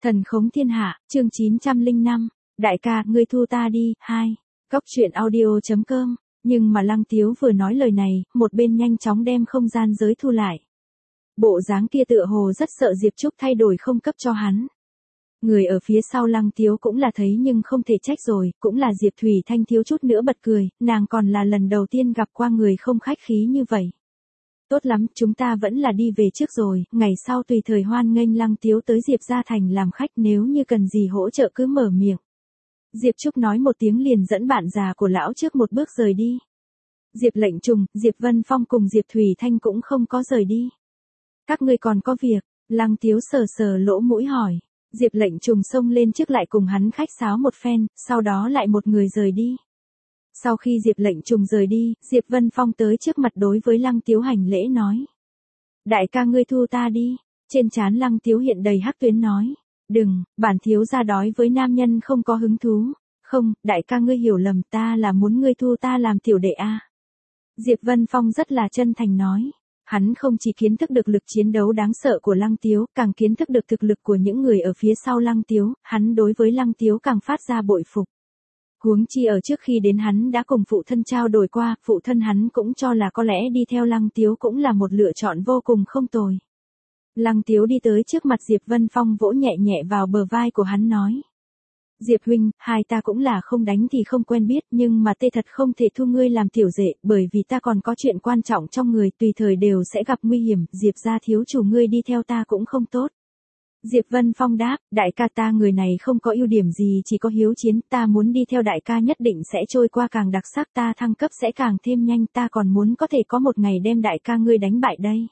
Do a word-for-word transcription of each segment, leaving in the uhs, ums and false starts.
Thần khống thiên hạ, chương chín trăm lẻ năm, đại ca, ngươi thu ta đi, hai. Cóc truyện audio.com, nhưng mà Lăng Tiếu vừa nói lời này, một bên nhanh chóng đem không gian giới thu lại. Bộ dáng kia tựa hồ rất sợ Diệp Trúc thay đổi không cấp cho hắn. Người ở phía sau Lăng Tiếu cũng là thấy nhưng không thể trách rồi, cũng là Diệp Thủy Thanh thiếu chút nữa bật cười, nàng còn là lần đầu tiên gặp qua người không khách khí như vậy. Tốt lắm, chúng ta vẫn là đi về trước rồi, ngày sau tùy thời hoan nghênh Lăng Tiếu tới Diệp gia thành làm khách, nếu như cần gì hỗ trợ cứ mở miệng. Diệp Trúc nói một tiếng liền dẫn bạn già của lão trước một bước rời đi. Diệp Lệnh Trùng, Diệp Vân Phong cùng Diệp Thủy Thanh cũng không có rời đi. Các ngươi còn có việc? Lăng Tiếu sờ sờ lỗ mũi hỏi. Diệp Lệnh Trùng xông lên trước lại cùng hắn khách sáo một phen, sau đó lại một người rời đi. Sau khi Diệp Lệnh Trùng rời đi, Diệp Vân Phong tới trước mặt đối với Lăng Tiếu hành lễ nói. Đại ca ngươi thu ta đi. Trên trán Lăng Tiếu hiện đầy hắc tuyến nói. Đừng, bản thiếu gia đói với nam nhân không có hứng thú. Không, đại ca ngươi hiểu lầm, ta là muốn ngươi thu ta làm tiểu đệ a. Diệp Vân Phong rất là chân thành nói. Hắn không chỉ kiến thức được lực chiến đấu đáng sợ của Lăng Tiếu, càng kiến thức được thực lực của những người ở phía sau Lăng Tiếu, hắn đối với Lăng Tiếu càng phát ra bội phục. Huống chi ở trước khi đến hắn đã cùng phụ thân trao đổi qua, phụ thân hắn cũng cho là có lẽ đi theo Lăng Tiếu cũng là một lựa chọn vô cùng không tồi. Lăng Tiếu đi tới trước mặt Diệp Vân Phong vỗ nhẹ nhẹ vào bờ vai của hắn nói. Diệp huynh, hai ta cũng là không đánh thì không quen biết, nhưng mà tê thật không thể thu ngươi làm tiểu đệ, bởi vì ta còn có chuyện quan trọng trong người, tùy thời đều sẽ gặp nguy hiểm, Diệp gia thiếu chủ ngươi đi theo ta cũng không tốt. Diệp Vân Phong đáp, đại ca ta người này không có ưu điểm gì, chỉ có hiếu chiến, ta muốn đi theo đại ca nhất định sẽ trôi qua càng đặc sắc, ta thăng cấp sẽ càng thêm nhanh, ta còn muốn có thể có một ngày đem đại ca ngươi đánh bại đây.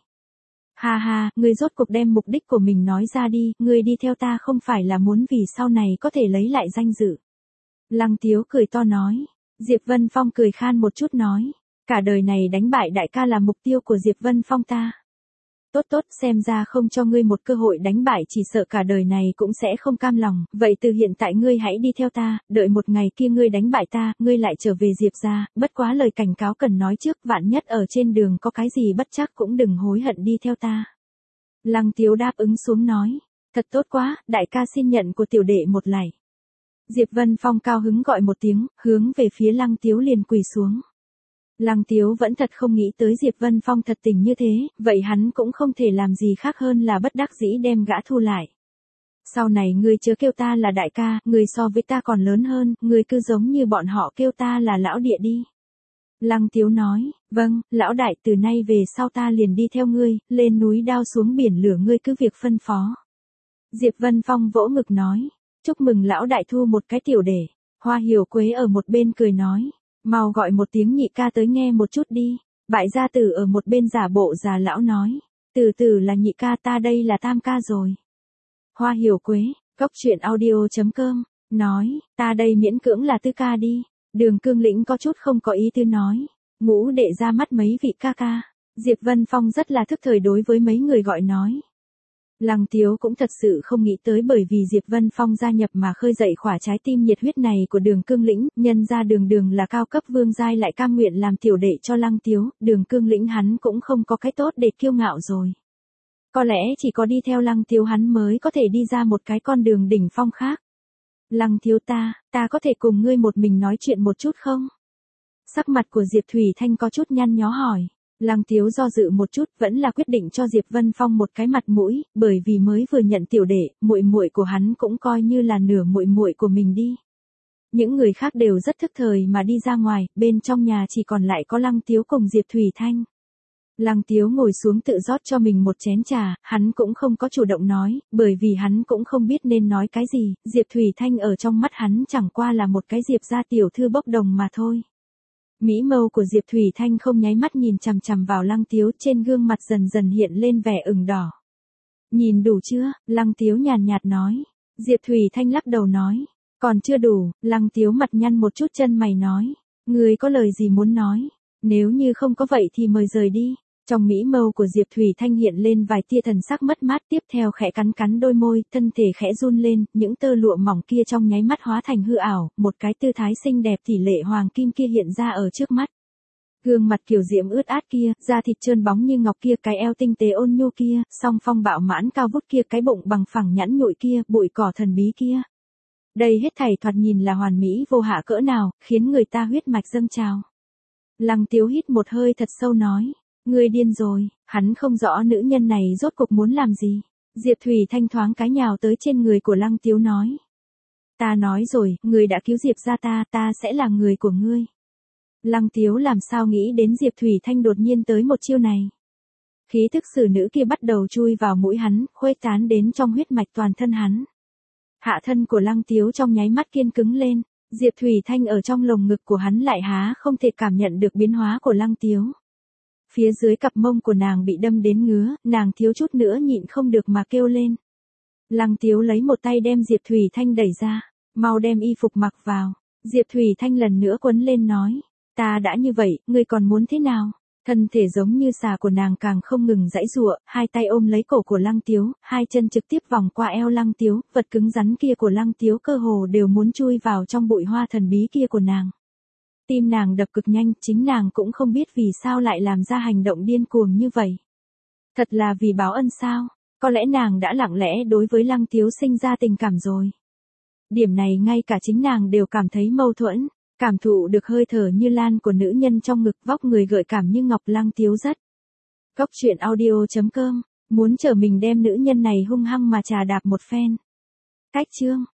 Ha ha, ngươi rốt cuộc đem mục đích của mình nói ra đi, ngươi đi theo ta không phải là muốn vì sau này có thể lấy lại danh dự. Lăng Tiếu cười to nói. Diệp Vân Phong cười khan một chút nói. Cả đời này đánh bại đại ca là mục tiêu của Diệp Vân Phong ta. Tốt tốt, xem ra không cho ngươi một cơ hội đánh bại chỉ sợ cả đời này cũng sẽ không cam lòng, vậy từ hiện tại ngươi hãy đi theo ta, đợi một ngày kia ngươi đánh bại ta, ngươi lại trở về Diệp gia, bất quá lời cảnh cáo cần nói trước, vạn nhất ở trên đường có cái gì bất trắc cũng đừng hối hận đi theo ta. Lăng Tiếu đáp ứng xuống nói, thật tốt quá, đại ca xin nhận của tiểu đệ một lạy. Diệp Vân Phong cao hứng gọi một tiếng, hướng về phía Lăng Tiếu liền quỳ xuống. Lăng Tiếu vẫn thật không nghĩ tới Diệp Vân Phong thật tình như thế, vậy hắn cũng không thể làm gì khác hơn là bất đắc dĩ đem gã thu lại. Sau này ngươi chớ kêu ta là đại ca, ngươi so với ta còn lớn hơn, ngươi cứ giống như bọn họ kêu ta là lão địa đi. Lăng Tiếu nói, vâng, lão đại, từ nay về sau ta liền đi theo ngươi, lên núi đao xuống biển lửa ngươi cứ việc phân phó. Diệp Vân Phong vỗ ngực nói, chúc mừng lão đại thu một cái tiểu đệ. Hoa Hiểu Quế ở một bên cười nói. Mau gọi một tiếng nhị ca tới nghe một chút đi. Bại gia tử ở một bên giả bộ già lão nói. Từ từ là nhị ca, ta đây là tam ca rồi. Hoa Hiểu Quế, cóc truyện audio.com, nói, ta đây miễn cưỡng là tư ca đi. Đường Cương Lĩnh có chút không có ý tư nói. Ngũ đệ ra mắt mấy vị ca ca. Diệp Vân Phong rất là thức thời đối với mấy người gọi nói. Lăng Tiếu cũng thật sự không nghĩ tới bởi vì Diệp Vân Phong gia nhập mà khơi dậy khỏa trái tim nhiệt huyết này của Đường Cương Lĩnh, nhân ra Đường Đường là cao cấp vương giai lại cam nguyện làm tiểu đệ cho Lăng Tiếu, Đường Cương Lĩnh hắn cũng không có cái tốt để kiêu ngạo rồi. Có lẽ chỉ có đi theo Lăng Tiếu hắn mới có thể đi ra một cái con đường đỉnh phong khác. Lăng Tiếu ta, ta có thể cùng ngươi một mình nói chuyện một chút không? Sắc mặt của Diệp Thủy Thanh có chút nhăn nhó hỏi. Lăng Tiếu do dự một chút, vẫn là quyết định cho Diệp Vân Phong một cái mặt mũi, bởi vì mới vừa nhận tiểu đệ, muội muội của hắn cũng coi như là nửa muội muội của mình đi. Những người khác đều rất thức thời mà đi ra ngoài, bên trong nhà chỉ còn lại có Lăng Tiếu cùng Diệp Thủy Thanh. Lăng Tiếu ngồi xuống tự rót cho mình một chén trà, hắn cũng không có chủ động nói, bởi vì hắn cũng không biết nên nói cái gì, Diệp Thủy Thanh ở trong mắt hắn chẳng qua là một cái Diệp gia tiểu thư bốc đồng mà thôi. Mỹ mâu của Diệp Thủy Thanh không nháy mắt nhìn chằm chằm vào Lăng Tiếu, trên gương mặt dần dần hiện lên vẻ ửng đỏ. Nhìn đủ chưa? Lăng Tiếu nhàn nhạt nói. Diệp Thủy Thanh lắc đầu nói. Còn chưa đủ. Lăng Tiếu mặt nhăn một chút chân mày nói. Ngươi có lời gì muốn nói? Nếu như không có vậy thì mời rời đi. Trong mỹ mâu của Diệp Thủy Thanh hiện lên vài tia thần sắc mất mát, tiếp theo khẽ cắn cắn đôi môi, thân thể khẽ run lên, những tơ lụa mỏng kia trong nháy mắt hóa thành hư ảo, một cái tư thái xinh đẹp tỷ lệ hoàng kim kia hiện ra ở trước mắt. Gương mặt kiều diễm ướt át kia, da thịt trơn bóng như ngọc kia, cái eo tinh tế ôn nhu kia, song phong bạo mãn cao vút kia, cái bụng bằng phẳng nhẵn nhụi kia, bụi cỏ thần bí kia. Đây hết thảy thoạt nhìn là hoàn mỹ vô hạ cỡ nào, khiến người ta huyết mạch dâng trào. Lăng Tiếu hít một hơi thật sâu nói, ngươi điên rồi, hắn không rõ nữ nhân này rốt cuộc muốn làm gì. Diệp Thủy Thanh thoáng cái nhào tới trên người của Lăng Tiếu nói. Ta nói rồi, ngươi đã cứu Diệp gia ta, ta sẽ là người của ngươi. Lăng Tiếu làm sao nghĩ đến Diệp Thủy Thanh đột nhiên tới một chiêu này. Khí thức xử nữ kia bắt đầu chui vào mũi hắn, khuếch tán đến trong huyết mạch toàn thân hắn. Hạ thân của Lăng Tiếu trong nháy mắt kiên cứng lên, Diệp Thủy Thanh ở trong lồng ngực của hắn lại há không thể cảm nhận được biến hóa của Lăng Tiếu. Phía dưới cặp mông của nàng bị đâm đến ngứa, nàng thiếu chút nữa nhịn không được mà kêu lên. Lăng Tiếu lấy một tay đem Diệp Thủy Thanh đẩy ra, mau đem y phục mặc vào. Diệp Thủy Thanh lần nữa quấn lên nói, ta đã như vậy, ngươi còn muốn thế nào? Thân thể giống như xà của nàng càng không ngừng giãy giụa, hai tay ôm lấy cổ của Lăng Tiếu, hai chân trực tiếp vòng qua eo Lăng Tiếu, vật cứng rắn kia của Lăng Tiếu cơ hồ đều muốn chui vào trong bụi hoa thần bí kia của nàng. Tim nàng đập cực nhanh, chính nàng cũng không biết vì sao lại làm ra hành động điên cuồng như vậy. Thật là vì báo ân sao? Có lẽ nàng đã lặng lẽ đối với Lăng Tiếu sinh ra tình cảm rồi. Điểm này ngay cả chính nàng đều cảm thấy mâu thuẫn. Cảm thụ được hơi thở như lan của nữ nhân trong ngực, vóc người gợi cảm như ngọc. Lăng Tiếu rất. Cốc truyện audio chấm com, muốn trở mình đem nữ nhân này hung hăng mà trà đạp một phen. Cách chương.